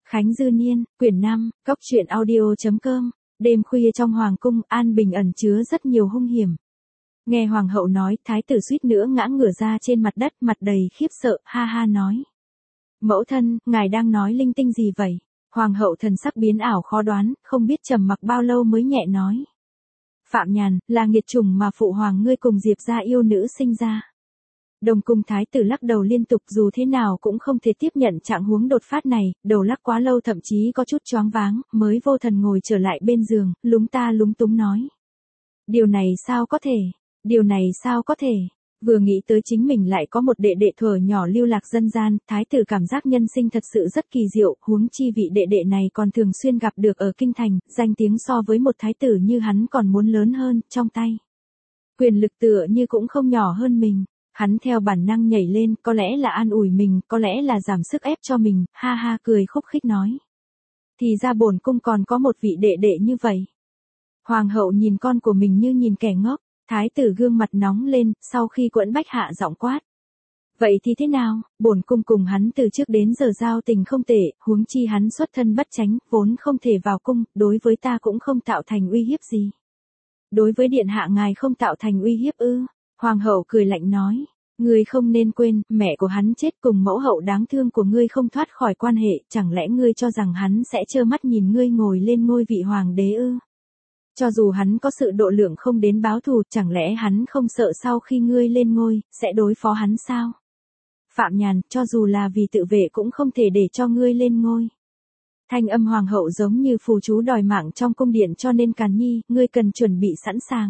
Khánh Dư Niên, quyển 5, Cốc truyện audio.com. Đêm khuya trong hoàng cung, an bình ẩn chứa rất nhiều hung hiểm. Nghe hoàng hậu nói, thái tử suýt nữa ngã ngửa ra trên mặt đất, mặt đầy khiếp sợ, ha ha nói. Mẫu thân, ngài đang nói linh tinh gì vậy? Hoàng hậu thần sắc biến ảo khó đoán, không biết trầm mặc bao lâu mới nhẹ nói. Phạm Nhàn, là nghiệt chủng mà phụ hoàng ngươi cùng Diệp gia yêu nữ sinh ra. Đồng cung thái tử lắc đầu liên tục, dù thế nào cũng không thể tiếp nhận trạng huống đột phát này, đầu lắc quá lâu thậm chí có chút choáng váng, mới vô thần ngồi trở lại bên giường, lúng ta lúng túng nói. Điều này sao có thể? Điều này sao có thể? Vừa nghĩ tới chính mình lại có một đệ đệ thuở nhỏ lưu lạc dân gian, thái tử cảm giác nhân sinh thật sự rất kỳ diệu, huống chi vị đệ đệ này còn thường xuyên gặp được ở kinh thành, danh tiếng so với một thái tử như hắn còn muốn lớn hơn, trong tay. Quyền lực tựa như cũng không nhỏ hơn mình. Hắn theo bản năng nhảy lên, có lẽ là an ủi mình, có lẽ là giảm sức ép cho mình, ha ha cười khúc khích nói. Thì ra bổn cung còn có một vị đệ đệ như vậy. Hoàng hậu nhìn con của mình như nhìn kẻ ngốc, thái tử gương mặt nóng lên, sau khi quẫn bách hạ giọng quát. Vậy thì thế nào, bổn cung cùng hắn từ trước đến giờ giao tình không tệ, huống chi hắn xuất thân bất chánh, vốn không thể vào cung, đối với ta cũng không tạo thành uy hiếp gì. Đối với điện hạ ngài không tạo thành uy hiếp ư? Hoàng hậu cười lạnh nói, ngươi không nên quên, mẹ của hắn chết cùng mẫu hậu đáng thương của ngươi không thoát khỏi quan hệ, chẳng lẽ ngươi cho rằng hắn sẽ trơ mắt nhìn ngươi ngồi lên ngôi vị hoàng đế ư? Cho dù hắn có sự độ lượng không đến báo thù, chẳng lẽ hắn không sợ sau khi ngươi lên ngôi, sẽ đối phó hắn sao? Phạm Nhàn, cho dù là vì tự vệ cũng không thể để cho ngươi lên ngôi. Thanh âm hoàng hậu giống như phù chú đòi mạng trong cung điện, cho nên Càn Nhi, ngươi cần chuẩn bị sẵn sàng.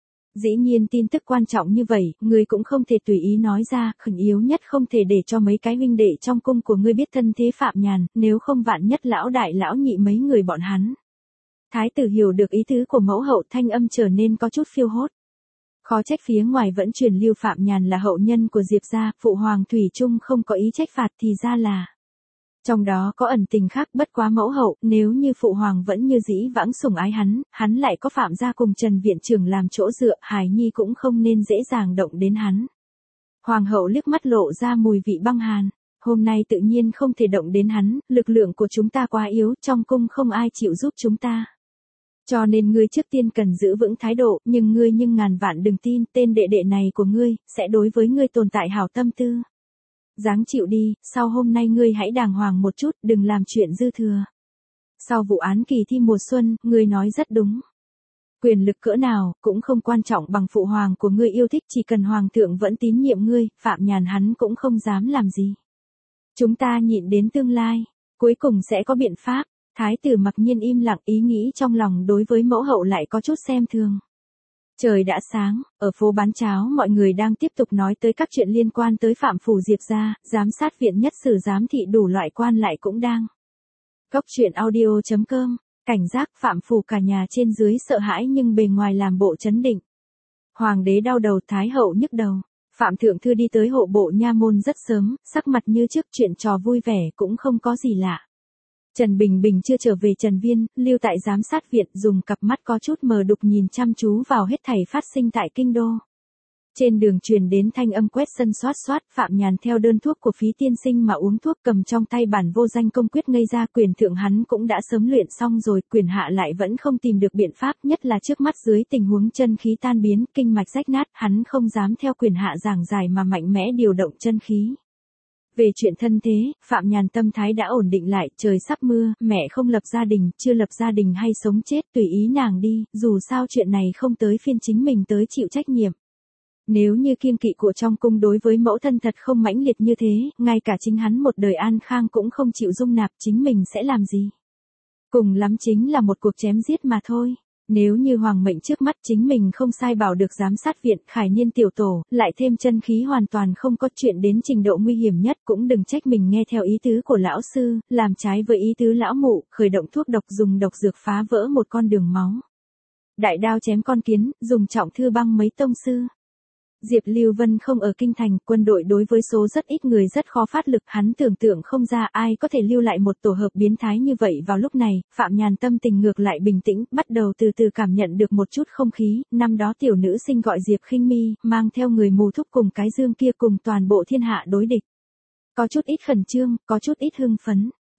Dĩ nhiên tin tức quan trọng như vậy, ngươi cũng không thể tùy ý nói ra, khẩn yếu nhất không thể để cho mấy cái huynh đệ trong cung của ngươi biết thân thế Phạm Nhàn, nếu không vạn nhất lão đại lão nhị mấy người bọn hắn. Thái tử hiểu được ý tứ của mẫu hậu, thanh âm trở nên có chút phiêu hốt. Khó trách phía ngoài vẫn truyền lưu Phạm Nhàn là hậu nhân của Diệp gia, phụ hoàng thủy chung không có ý trách phạt, thì ra là. Trong đó có ẩn tình khác, bất quá mẫu hậu, nếu như phụ hoàng vẫn như dĩ vãng sủng ái hắn lại có Phạm gia cùng Trần viện trưởng làm chỗ dựa, Hải Nhi cũng không nên dễ dàng động đến hắn. Hoàng hậu liếc mắt lộ ra mùi vị băng hàn, hôm nay tự nhiên không thể động đến hắn, lực lượng của chúng ta quá yếu, trong cung không ai chịu giúp chúng ta. Cho nên ngươi trước tiên cần giữ vững thái độ, nhưng ngươi ngàn vạn đừng tin, tên đệ đệ này của ngươi, sẽ đối với ngươi tồn tại hảo tâm tư. Dáng chịu đi, sau hôm nay ngươi hãy đàng hoàng một chút, đừng làm chuyện dư thừa. Sau vụ án kỳ thi mùa xuân, ngươi nói rất đúng. Quyền lực cỡ nào, cũng không quan trọng bằng phụ hoàng của ngươi yêu thích, chỉ cần hoàng thượng vẫn tín nhiệm ngươi, Phạm Nhàn hắn cũng không dám làm gì. Chúng ta nhịn đến tương lai, cuối cùng sẽ có biện pháp. Thái tử mặc nhiên im lặng, ý nghĩ trong lòng đối với mẫu hậu lại có chút xem thường. Trời đã sáng, ở phố bán cháo mọi người đang tiếp tục nói tới các chuyện liên quan tới Phạm phủ Diệp gia, giám sát viện nhất sử giám thị đủ loại quan lại cũng đang. Cốc truyện audio.com, cảnh giác Phạm phủ cả nhà trên dưới sợ hãi nhưng bề ngoài làm bộ trấn định. Hoàng đế đau đầu, thái hậu nhức đầu. Phạm thượng thư đi tới hộ bộ nha môn rất sớm, sắc mặt như trước, chuyện trò vui vẻ cũng không có gì lạ. Trần Bình Bình chưa trở về Trần Viên, lưu tại giám sát viện, dùng cặp mắt có chút mờ đục nhìn chăm chú vào hết thảy phát sinh tại kinh đô. Trên đường truyền đến thanh âm quét sân xoát xoát, Phạm Nhàn theo đơn thuốc của Phí tiên sinh mà uống thuốc, cầm trong tay bản vô danh công quyết ngây ra, quyền thượng hắn cũng đã sớm luyện xong rồi, quyền hạ lại vẫn không tìm được biện pháp, nhất là trước mắt dưới tình huống chân khí tan biến, kinh mạch rách nát, hắn không dám theo quyền hạ giảng giải mà mạnh mẽ điều động chân khí. Về chuyện thân thế, Phạm Nhàn tâm thái đã ổn định lại, trời sắp mưa, mẹ không lập gia đình, chưa lập gia đình hay sống chết, tùy ý nàng đi, dù sao chuyện này không tới phiên chính mình tới chịu trách nhiệm. Nếu như kiêng kỵ của trong cung đối với mẫu thân thật không mãnh liệt như thế, ngay cả chính hắn một đời an khang cũng không chịu dung nạp, chính mình sẽ làm gì? Cùng lắm chính là một cuộc chém giết mà thôi. Nếu như hoàng mệnh trước mắt chính mình không sai bảo được giám sát viện, Khải Niên tiểu tổ, lại thêm chân khí hoàn toàn không có, chuyện đến trình độ nguy hiểm nhất, cũng đừng trách mình nghe theo ý tứ của lão sư, làm trái với ý tứ lão mụ, khởi động thuốc độc, dùng độc dược phá vỡ một con đường máu. Đại đao chém con kiến, dùng trọng thư băng mấy tông sư. Diệp Lưu Vân không ở kinh thành, quân đội đối với số rất ít người rất khó phát lực, hắn tưởng tượng không ra ai có thể lưu lại một tổ hợp biến thái như vậy vào lúc này. Phạm Nhàn tâm tình ngược lại bình tĩnh, bắt đầu từ từ cảm nhận được một chút không khí, năm đó tiểu nữ sinh gọi Diệp Khinh Mi, mang theo người mù thúc cùng cái dương kia cùng toàn bộ thiên hạ đối địch. Có chút ít khẩn trương, có chút ít hưng phấn.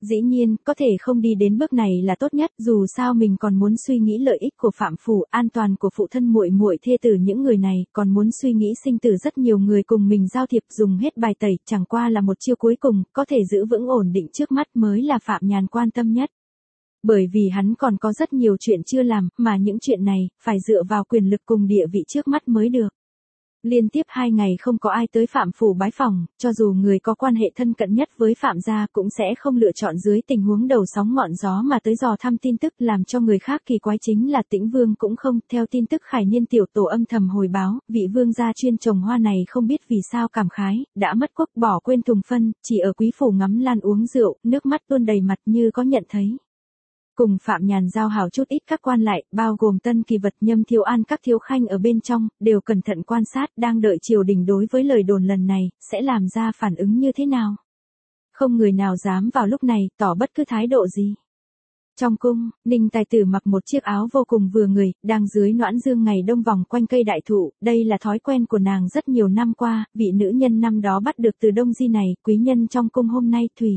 Dĩ nhiên, có thể không đi đến bước này là tốt nhất, dù sao mình còn muốn suy nghĩ lợi ích của Phạm Phủ, an toàn của phụ thân muội muội thê tử những người này, còn muốn suy nghĩ sinh tử rất nhiều người cùng mình giao thiệp dùng hết bài tẩy, chẳng qua là một chiêu cuối cùng, có thể giữ vững ổn định trước mắt mới là Phạm Nhàn quan tâm nhất. Bởi vì hắn còn có rất nhiều chuyện chưa làm, mà những chuyện này, phải dựa vào quyền lực cùng địa vị trước mắt mới được. Liên tiếp 2 ngày không có ai tới Phạm Phủ bái phỏng, cho dù người có quan hệ thân cận nhất với Phạm gia cũng sẽ không lựa chọn dưới tình huống đầu sóng ngọn gió mà tới dò thăm tin tức, làm cho người khác kỳ quái chính là Tĩnh Vương cũng không. Theo tin tức Khải Niên tiểu tổ âm thầm hồi báo, vị vương gia chuyên trồng hoa này không biết vì sao cảm khái, đã mất quốc bỏ quên thùng phân, chỉ ở quý phủ ngắm lan uống rượu, nước mắt tuôn đầy mặt như có nhận thấy. Cùng Phạm Nhàn giao hảo chút ít các quan lại, bao gồm Tân Kỳ Vật, Nhâm Thiếu An các thiếu khanh ở bên trong, đều cẩn thận quan sát, đang đợi triều đình đối với lời đồn lần này, sẽ làm ra phản ứng như thế nào. Không người nào dám vào lúc này, tỏ bất cứ thái độ gì. Trong cung, Ninh Tài Tử mặc một chiếc áo vô cùng vừa người, đang dưới noãn dương ngày đông vòng quanh cây đại thụ, đây là thói quen của nàng rất nhiều năm qua, vị nữ nhân năm đó bắt được từ Đông Di này, quý nhân trong cung hôm nay thủy.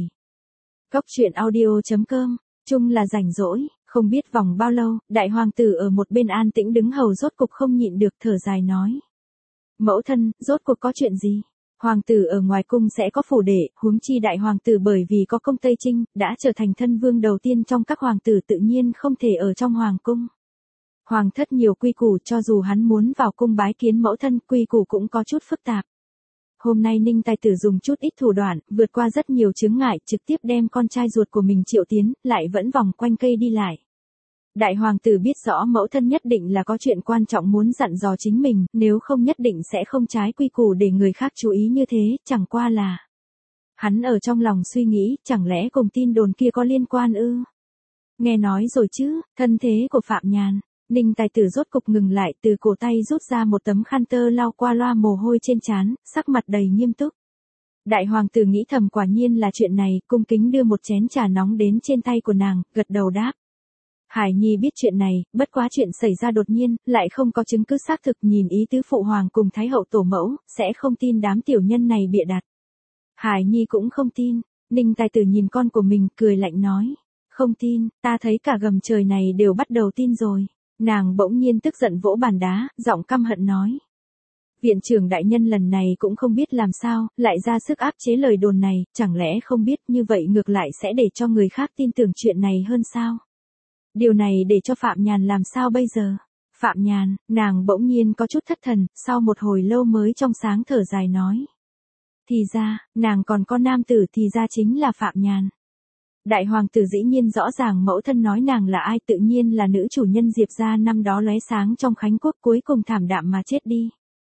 Cốc truyện audio.com Chung là rảnh rỗi, không biết vòng bao lâu, đại hoàng tử ở một bên an tĩnh đứng hầu rốt cục không nhịn được thở dài nói. Mẫu thân, rốt cuộc có chuyện gì? Hoàng tử ở ngoài cung sẽ có phủ để, huống chi đại hoàng tử bởi vì có công Tây Trinh, đã trở thành thân vương đầu tiên trong các hoàng tử tự nhiên không thể ở trong hoàng cung. Hoàng thất nhiều quy củ, cho dù hắn muốn vào cung bái kiến mẫu thân, quy củ cũng có chút phức tạp. Hôm nay Ninh Tài Tử dùng chút ít thủ đoạn, vượt qua rất nhiều chướng ngại, trực tiếp đem con trai ruột của mình triệu tiến, lại vẫn vòng quanh cây đi lại. Đại hoàng tử biết rõ mẫu thân nhất định là có chuyện quan trọng muốn dặn dò chính mình, nếu không nhất định sẽ không trái quy củ để người khác chú ý như thế, chẳng qua là. Hắn ở trong lòng suy nghĩ, chẳng lẽ cùng tin đồn kia có liên quan ư? Nghe nói rồi chứ, thân thế của Phạm Nhàn. Ninh Tài Tử rốt cục ngừng lại, từ cổ tay rút ra một tấm khăn tơ lau qua loa mồ hôi trên trán, sắc mặt đầy nghiêm túc. Đại hoàng tử nghĩ thầm quả nhiên là chuyện này, cung kính đưa một chén trà nóng đến trên tay của nàng, gật đầu đáp. Hải Nhi biết chuyện này, bất quá chuyện xảy ra đột nhiên, lại không có chứng cứ xác thực, nhìn ý tứ phụ hoàng cùng thái hậu tổ mẫu, sẽ không tin đám tiểu nhân này bịa đặt. Hải Nhi cũng không tin. Ninh Tài Tử nhìn con của mình, cười lạnh nói. Không tin, ta thấy cả gầm trời này đều bắt đầu tin rồi. Nàng bỗng nhiên tức giận vỗ bàn đá, giọng căm hận nói. Viện trưởng đại nhân lần này cũng không biết làm sao, lại ra sức áp chế lời đồn này, chẳng lẽ không biết như vậy ngược lại sẽ để cho người khác tin tưởng chuyện này hơn sao? Điều này để cho Phạm Nhàn làm sao bây giờ? Phạm Nhàn, nàng bỗng nhiên có chút thất thần, sau một hồi lâu mới trong sáng thở dài nói. Thì ra, nàng còn có nam tử thì ra chính là Phạm Nhàn. Đại hoàng tử dĩ nhiên rõ ràng mẫu thân nói nàng là ai, tự nhiên là nữ chủ nhân Diệp gia năm đó lóe sáng trong Khánh Quốc, cuối cùng thảm đạm mà chết đi.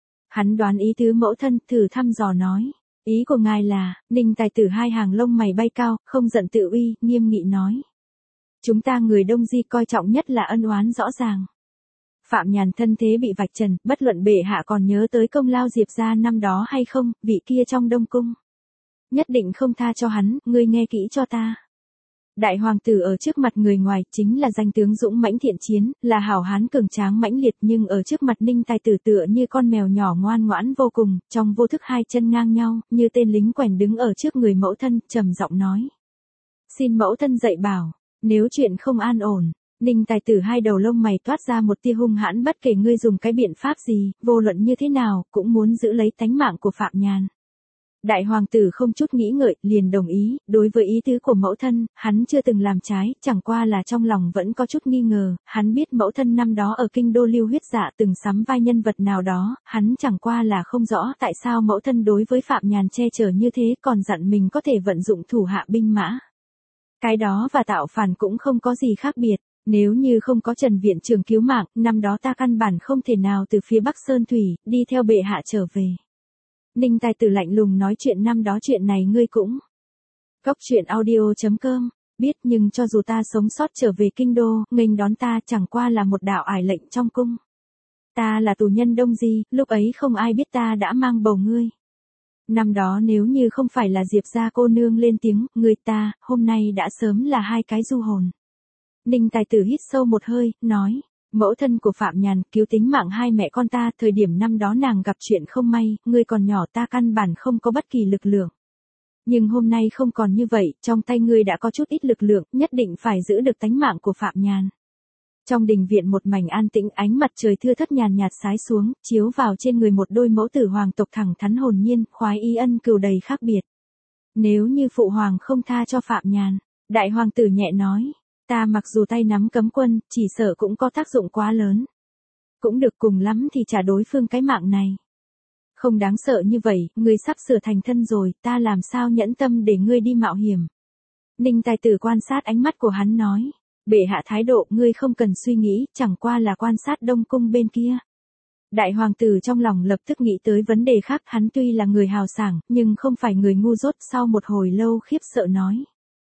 Hắn đoán ý tứ mẫu thân, thử thăm dò nói. Ý của ngài là, Ninh Tài Tử hai hàng lông mày bay cao, không giận tự uy, nghiêm nghị nói. Chúng ta người Đông Di coi trọng nhất là ân oán rõ ràng. Phạm Nhàn thân thế bị vạch trần, bất luận bệ hạ còn nhớ tới công lao Diệp gia năm đó hay không, vị kia trong Đông Cung. Nhất định không tha cho hắn, ngươi nghe kỹ cho ta. Đại hoàng tử ở trước mặt người ngoài chính là danh tướng dũng mãnh thiện chiến, là hảo hán cường tráng mãnh liệt, nhưng ở trước mặt Ninh Tài Tử tựa như con mèo nhỏ ngoan ngoãn vô cùng, trong vô thức hai chân ngang nhau, như tên lính quèn đứng ở trước người mẫu thân, trầm giọng nói. Xin mẫu thân dạy bảo, nếu chuyện không an ổn. Ninh Tài Tử hai đầu lông mày toát ra một tia hung hãn, bất kể ngươi dùng cái biện pháp gì, vô luận như thế nào, cũng muốn giữ lấy tánh mạng của Phạm Nhàn. Đại hoàng tử không chút nghĩ ngợi, liền đồng ý, đối với ý tứ của mẫu thân, hắn chưa từng làm trái, chẳng qua là trong lòng vẫn có chút nghi ngờ, hắn biết mẫu thân năm đó ở kinh đô Lưu Huyết Dạ từng sắm vai nhân vật nào đó, hắn chẳng qua là không rõ tại sao mẫu thân đối với Phạm Nhàn che chở như thế, còn dặn mình có thể vận dụng thủ hạ binh mã. Cái đó và tạo phản cũng không có gì khác biệt. Nếu như không có Trần viện trưởng cứu mạng, năm đó ta căn bản không thể nào từ phía Bắc Sơn Thủy, đi theo bệ hạ trở về. Ninh Tài Tử lạnh lùng nói chuyện năm đó chuyện này ngươi cũng. Cốc truyện audio.com, biết nhưng cho dù ta sống sót trở về kinh đô, nghênh đón ta chẳng qua là một đạo ải lệnh trong cung. Ta là tù nhân Đông Di, lúc ấy không ai biết ta đã mang bầu ngươi. Năm đó nếu như không phải là Diệp gia cô nương lên tiếng, người ta, hôm nay đã sớm là hai cái du hồn. Ninh Tài Tử hít sâu một hơi, nói, mẫu thân của Phạm Nhàn cứu tính mạng hai mẹ con ta, thời điểm năm đó nàng gặp chuyện không may, ngươi còn nhỏ ta căn bản không có bất kỳ lực lượng. Nhưng hôm nay không còn như vậy, trong tay ngươi đã có chút ít lực lượng, nhất định phải giữ được tánh mạng của Phạm Nhàn. Trong đình viện một mảnh an tĩnh, ánh mặt trời thưa thớt nhàn nhạt sái xuống, chiếu vào trên người một đôi mẫu tử hoàng tộc thẳng thắn hồn nhiên, khoái ý ân cừu đầy khác biệt. Nếu như phụ hoàng không tha cho Phạm Nhàn, đại hoàng tử nhẹ nói, ta mặc dù tay nắm cấm quân, chỉ sợ cũng có tác dụng quá lớn. Cũng được, cùng lắm thì trả đối phương cái mạng này. Không đáng sợ như vậy, ngươi sắp sửa thành thân rồi, ta làm sao nhẫn tâm để ngươi đi mạo hiểm. Ninh tài tử quan sát ánh mắt của hắn nói, bệ hạ thái độ, ngươi không cần suy nghĩ, chẳng qua là quan sát Đông Cung bên kia. Đại hoàng tử trong lòng lập tức nghĩ tới vấn đề khác, hắn tuy là người hào sảng, nhưng không phải người ngu dốt. Sau một hồi lâu khiếp sợ nói,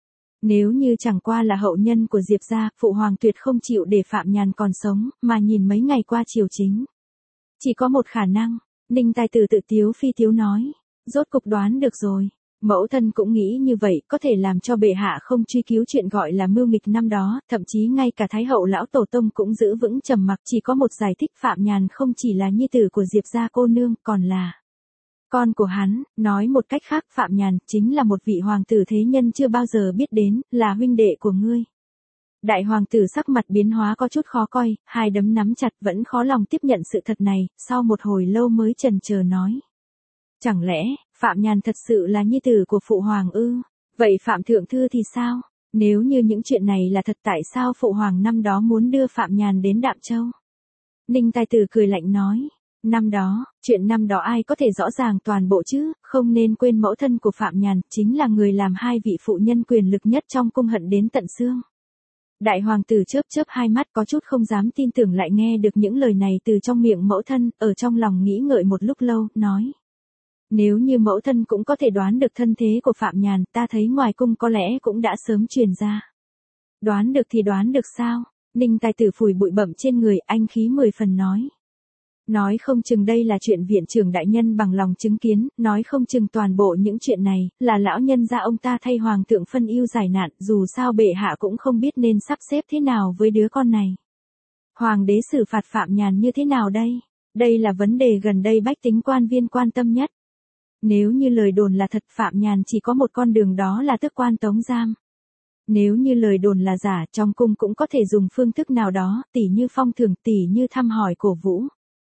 nếu như chẳng qua là hậu nhân của Diệp gia, phụ hoàng tuyệt không chịu để Phạm Nhàn còn sống, mà nhìn mấy ngày qua triều chính. Chỉ có một khả năng. Ninh tài tử tự tiếu phi tiếu nói, rốt cục đoán được rồi. Mẫu thân cũng nghĩ như vậy, có thể làm cho bệ hạ không truy cứu chuyện gọi là mưu nghịch năm đó, thậm chí ngay cả Thái hậu lão tổ tông cũng giữ vững trầm mặc. Chỉ có một giải thích, Phạm Nhàn không chỉ là nhi tử của Diệp gia cô nương, còn là con của hắn. Nói một cách khác, Phạm Nhàn chính là một vị hoàng tử thế nhân chưa bao giờ biết đến, là huynh đệ của ngươi. Đại hoàng tử sắc mặt biến hóa có chút khó coi, hai đấm nắm chặt, vẫn khó lòng tiếp nhận sự thật này, sau một hồi lâu mới chần chờ nói. Chẳng lẽ, Phạm Nhàn thật sự là nhi tử của phụ hoàng ư? Vậy Phạm thượng thư thì sao? Nếu như những chuyện này là thật, tại sao phụ hoàng năm đó muốn đưa Phạm Nhàn đến Đạm Châu? Ninh tài tử cười lạnh nói. Năm đó, chuyện năm đó ai có thể rõ ràng toàn bộ chứ, không nên quên mẫu thân của Phạm Nhàn, chính là người làm hai vị phụ nhân quyền lực nhất trong cung hận đến tận xương. Đại hoàng tử chớp chớp hai mắt, có chút không dám tin tưởng lại nghe được những lời này từ trong miệng mẫu thân, ở trong lòng nghĩ ngợi một lúc lâu, nói. Nếu như mẫu thân cũng có thể đoán được thân thế của Phạm Nhàn, ta thấy ngoài cung có lẽ cũng đã sớm truyền ra. Đoán được thì đoán được sao? Ninh tài tử phủi bụi bặm trên người, anh khí 10 phần nói. Nói không chừng đây là chuyện viện trưởng đại nhân bằng lòng chứng kiến, nói không chừng toàn bộ những chuyện này, là lão nhân gia ông ta thay hoàng thượng phân ưu giải nạn, dù sao bệ hạ cũng không biết nên sắp xếp thế nào với đứa con này. Hoàng đế xử phạt Phạm Nhàn như thế nào đây? Đây là vấn đề gần đây bách tính quan viên quan tâm nhất. Nếu như lời đồn là thật, Phạm Nhàn chỉ có một con đường, đó là tước quan tống giam. Nếu như lời đồn là giả, trong cung cũng có thể dùng phương thức nào đó, tỉ như phong thưởng, tỉ như thăm hỏi cổ vũ.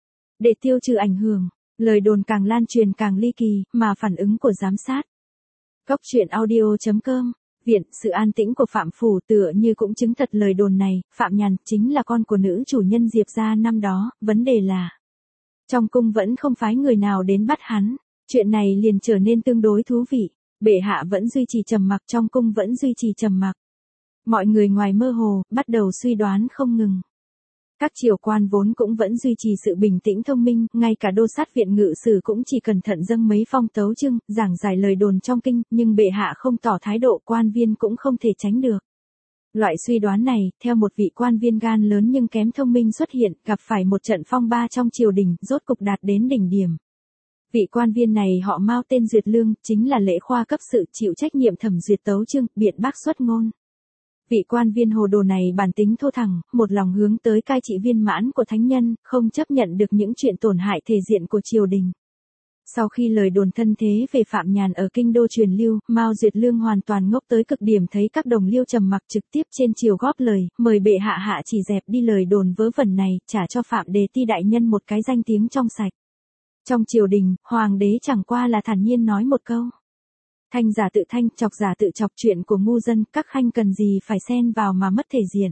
Để tiêu trừ ảnh hưởng, lời đồn càng lan truyền càng ly kỳ, mà phản ứng của giám sát. Góc truyện audio.com, viện, sự an tĩnh của Phạm phủ tựa như cũng chứng thật lời đồn này, Phạm Nhàn chính là con của nữ chủ nhân Diệp gia năm đó, vấn đề là trong cung vẫn không phái người nào đến bắt hắn, chuyện này liền trở nên tương đối thú vị. Bệ hạ vẫn duy trì trầm mặc, trong cung vẫn duy trì trầm mặc. Mọi người ngoài mơ hồ, bắt đầu suy đoán không ngừng. Các triều quan vốn cũng vẫn duy trì sự bình tĩnh thông minh, ngay cả đô sát viện ngự sử cũng chỉ cẩn thận dâng mấy phong tấu chương, giảng giải lời đồn trong kinh, nhưng bệ hạ không tỏ thái độ, quan viên cũng không thể tránh được. Loại suy đoán này, theo một vị quan viên gan lớn nhưng kém thông minh xuất hiện, gặp phải một trận phong ba trong triều đình, rốt cục đạt đến đỉnh điểm. Vị quan viên này họ Mao, tên Duyệt Lương, chính là lễ khoa cấp sự, chịu trách nhiệm thẩm duyệt tấu chương, biện bác xuất ngôn. Vị quan viên hồ đồ này bản tính thô thẳng, một lòng hướng tới cai trị viên mãn của thánh nhân, không chấp nhận được những chuyện tổn hại thể diện của triều đình. Sau khi lời đồn thân thế về Phạm Nhàn ở kinh đô truyền lưu, Mao Duyệt Lương hoàn toàn ngốc tới cực điểm, thấy các đồng liêu trầm mặc, trực tiếp trên triều góp lời, mời bệ hạ hạ chỉ dẹp đi lời đồn vớ vẩn này, trả cho Phạm Đề Ti đại nhân một cái danh tiếng trong sạch. Trong triều đình, hoàng đế chẳng qua là thản nhiên nói một câu. Thanh giả tự thanh, chọc giả tự chọc, chuyện của ngu dân, các khanh cần gì phải xen vào mà mất thể diện.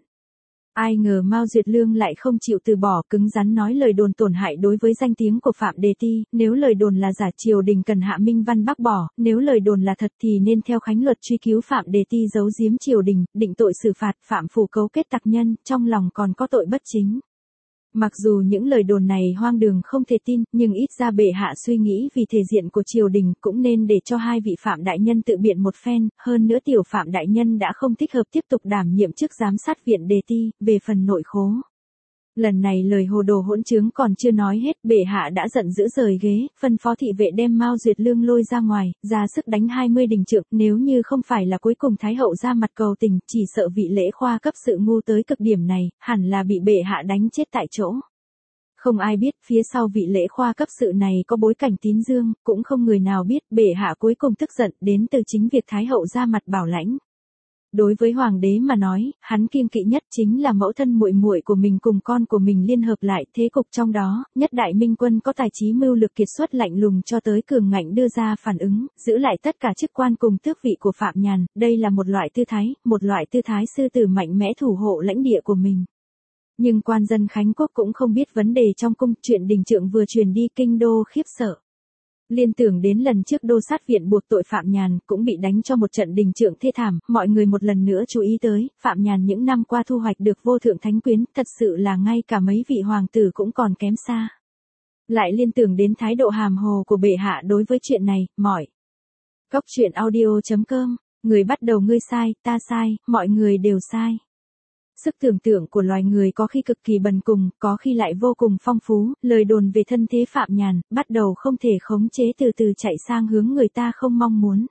Ai ngờ Mao Duyệt Lương lại không chịu từ bỏ, cứng rắn nói lời đồn tổn hại đối với danh tiếng của Phạm Đề Ti, nếu lời đồn là giả triều đình cần hạ minh văn bác bỏ, nếu lời đồn là thật thì nên theo khánh luật truy cứu Phạm Đề Ti giấu giếm triều đình, định tội xử phạt Phạm phủ cấu kết tặc nhân, trong lòng còn có tội bất chính. Mặc dù những lời đồn này hoang đường không thể tin, nhưng ít ra bệ hạ suy nghĩ vì thể diện của triều đình cũng nên để cho hai vị Phạm đại nhân tự biện một phen, hơn nữa tiểu Phạm đại nhân đã không thích hợp tiếp tục đảm nhiệm chức giám sát viện Đề Ti, về phần nội khố. Lần này lời hồ đồ hỗn trướng còn chưa nói hết, bệ hạ đã giận dữ rời ghế, phân phó thị vệ đem Mao Duyệt Lương lôi ra ngoài, ra sức đánh 20 đình trượng, nếu như không phải là cuối cùng Thái hậu ra mặt cầu tình, chỉ sợ vị lễ khoa cấp sự ngu tới cực điểm này, hẳn là bị bệ hạ đánh chết tại chỗ. Không ai biết phía sau vị lễ khoa cấp sự này có bối cảnh Tín Dương, cũng không người nào biết bệ hạ cuối cùng tức giận đến từ chính việc Thái hậu ra mặt bảo lãnh. Đối với hoàng đế mà nói, hắn kiêng kỵ nhất chính là mẫu thân muội muội của mình cùng con của mình liên hợp lại, thế cục trong đó, nhất đại minh quân có tài trí mưu lược kiệt xuất lạnh lùng cho tới cường ngạnh đưa ra phản ứng, giữ lại tất cả chức quan cùng tước vị của Phạm Nhàn, đây là một loại tư thái sư tử mạnh mẽ thủ hộ lãnh địa của mình. Nhưng quan dân Khánh Quốc cũng không biết vấn đề trong cung, chuyện đình trượng vừa truyền đi kinh đô khiếp sợ. Liên tưởng đến lần trước đô sát viện buộc tội Phạm Nhàn cũng bị đánh cho một trận đình trượng thê thảm, mọi người một lần nữa chú ý tới, Phạm Nhàn những năm qua thu hoạch được vô thượng thánh quyến, thật sự là ngay cả mấy vị hoàng tử cũng còn kém xa. Lại liên tưởng đến thái độ hàm hồ của bệ hạ đối với chuyện này, mỏi. Cốc truyện audio.com, người bắt đầu ngươi sai, ta sai, mọi người đều sai. Sức tưởng tượng của loài người có khi cực kỳ bần cùng, có khi lại vô cùng phong phú, lời đồn về thân thế Phạm Nhàn, bắt đầu không thể khống chế từ từ chạy sang hướng người ta không mong muốn.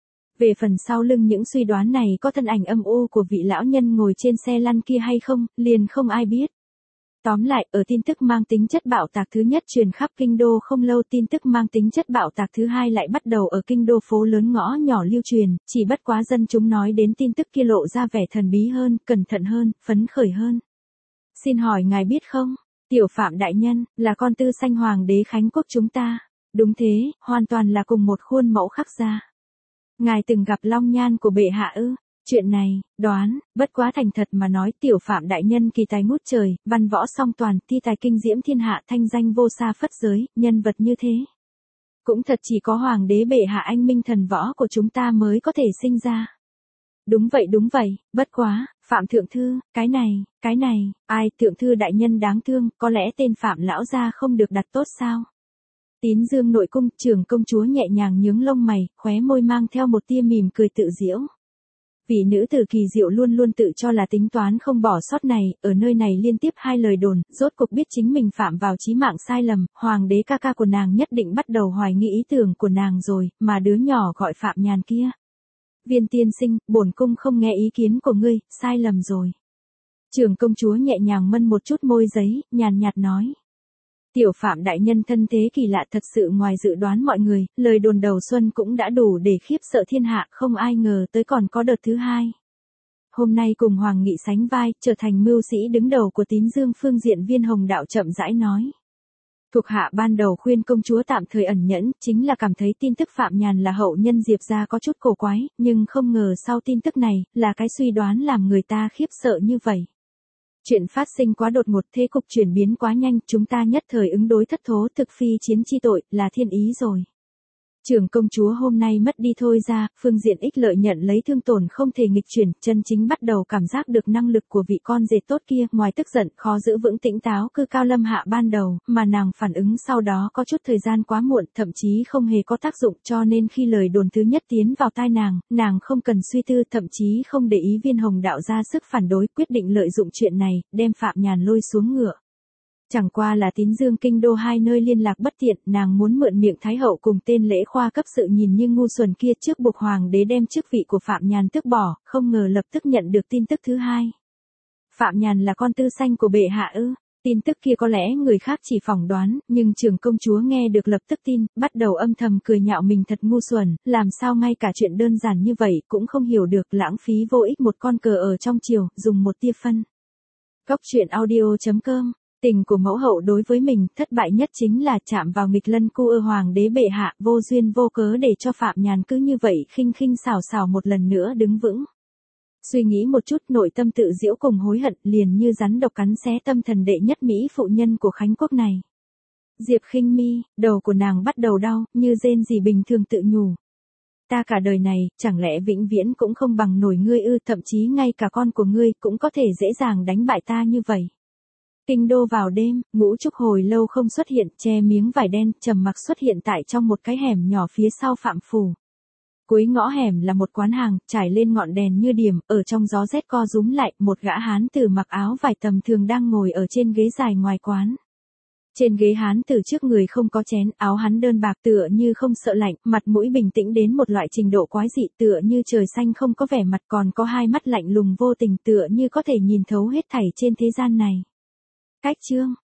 Về phần sau lưng những suy đoán này có thân ảnh âm u của vị lão nhân ngồi trên xe lăn kia hay không, liền không ai biết. Tóm lại, ở tin tức mang tính chất bạo tạc thứ nhất truyền khắp kinh đô không lâu, tin tức mang tính chất bạo tạc thứ hai lại bắt đầu ở kinh đô phố lớn ngõ nhỏ lưu truyền, chỉ bất quá dân chúng nói đến tin tức kia lộ ra vẻ thần bí hơn, cẩn thận hơn, phấn khởi hơn. Xin hỏi ngài biết không, tiểu Phạm đại nhân, là con tư sanh hoàng đế Khánh Quốc chúng ta. Đúng thế, hoàn toàn là cùng một khuôn mẫu khắc ra. Ngài từng gặp long nhan của bệ hạ ư? Chuyện này, đoán, bất quá thành thật mà nói tiểu Phạm đại nhân kỳ tài ngút trời, văn võ song toàn, thi tài kinh diễm thiên hạ, thanh danh vô xa phất giới, nhân vật như thế. Cũng thật chỉ có hoàng đế bệ hạ anh minh thần võ của chúng ta mới có thể sinh ra. Đúng vậy, bất quá, Phạm thượng thư, cái này, ai, thượng thư đại nhân đáng thương, có lẽ tên Phạm lão gia không được đặt tốt sao? Tín Dương nội cung, trưởng công chúa nhẹ nhàng nhướng lông mày, khóe môi mang theo một tia mỉm cười tự giễu. Vị nữ tử kỳ diệu luôn luôn tự cho là tính toán không bỏ sót này, ở nơi này liên tiếp hai lời đồn, rốt cuộc biết chính mình phạm vào chí mạng sai lầm, hoàng đế ca ca của nàng nhất định bắt đầu hoài nghi ý tưởng của nàng rồi, mà đứa nhỏ gọi Phạm Nhàn kia. Viên tiên sinh, bổn cung không nghe ý kiến của ngươi, sai lầm rồi. Trưởng công chúa nhẹ nhàng mân một chút môi giấy, nhàn nhạt nói. Tiểu Phạm đại nhân thân thế kỳ lạ thật sự ngoài dự đoán mọi người, lời đồn đầu xuân cũng đã đủ để khiếp sợ thiên hạ, không ai ngờ tới còn có đợt thứ hai. Hôm nay cùng Hoàng Nghị sánh vai, trở thành mưu sĩ đứng đầu của Tín Dương phương diện Viên Hồng Đạo chậm rãi nói. Thuộc hạ ban đầu khuyên công chúa tạm thời ẩn nhẫn, chính là cảm thấy tin tức Phạm Nhàn là hậu nhân Diệp gia có chút cổ quái, nhưng không ngờ sau tin tức này, là cái suy đoán làm người ta khiếp sợ như vậy. Chuyện phát sinh quá đột ngột, thế cục chuyển biến quá nhanh, chúng ta nhất thời ứng đối thất thố, thực phi chiến chi tội, là thiên ý rồi. Trưởng công chúa hôm nay mất đi thôi ra, phương diện ích lợi nhận lấy thương tổn không thể nghịch chuyển, chân chính bắt đầu cảm giác được năng lực của vị con rể tốt kia, ngoài tức giận, khó giữ vững tỉnh táo cư cao lâm hạ ban đầu, mà nàng phản ứng sau đó có chút thời gian quá muộn, thậm chí không hề có tác dụng, cho nên khi lời đồn thứ nhất tiến vào tai nàng không cần suy tư, thậm chí không để ý Viên Hồng Đạo ra sức phản đối, quyết định lợi dụng chuyện này, đem Phạm Nhàn lôi xuống ngựa. Chẳng qua là Tín Dương kinh đô hai nơi liên lạc bất tiện, nàng muốn mượn miệng Thái hậu cùng tên lễ khoa cấp sự nhìn như ngu xuẩn kia trước buộc hoàng đế đem chức vị của Phạm Nhàn tước bỏ, không ngờ lập tức nhận được tin tức thứ hai. Phạm Nhàn là con tư sanh của bệ hạ ư? Tin tức kia có lẽ người khác chỉ phỏng đoán, nhưng trưởng công chúa nghe được lập tức tin, bắt đầu âm thầm cười nhạo mình thật ngu xuẩn, làm sao ngay cả chuyện đơn giản như vậy cũng không hiểu được, lãng phí vô ích một con cờ ở trong triều, dùng một tia phân. Cốc truyện audio.com. Tình của mẫu hậu đối với mình, thất bại nhất chính là chạm vào nghịch lân cu hoàng đế bệ hạ, vô duyên vô cớ để cho Phạm Nhàn cứ như vậy khinh khinh xảo xảo một lần nữa đứng vững. Suy nghĩ một chút, nội tâm tự giễu cùng hối hận, liền như rắn độc cắn xé tâm thần đệ nhất Mỹ phụ nhân của Khánh Quốc này. Diệp Khinh Mi, đầu của nàng bắt đầu đau, như rên rỉ bình thường tự nhủ. Ta cả đời này, chẳng lẽ vĩnh viễn cũng không bằng nổi ngươi ư, thậm chí ngay cả con của ngươi cũng có thể dễ dàng đánh bại ta như vậy. Kinh đô vào đêm, Ngũ Trúc hồi lâu không xuất hiện, che miếng vải đen, trầm mặc xuất hiện tại trong một cái hẻm nhỏ phía sau Phạm phủ. Cuối ngõ hẻm là một quán hàng, trải lên ngọn đèn như điểm, ở trong gió rét co rúm lại, một gã hán tử mặc áo vải tầm thường đang ngồi ở trên ghế dài ngoài quán. Trên ghế hán tử trước người không có chén, áo hắn đơn bạc tựa như không sợ lạnh, mặt mũi bình tĩnh đến một loại trình độ quái dị, tựa như trời xanh không có vẻ mặt, còn có hai mắt lạnh lùng vô tình, tựa như có thể nhìn thấu hết thảy trên thế gian này. Cách chương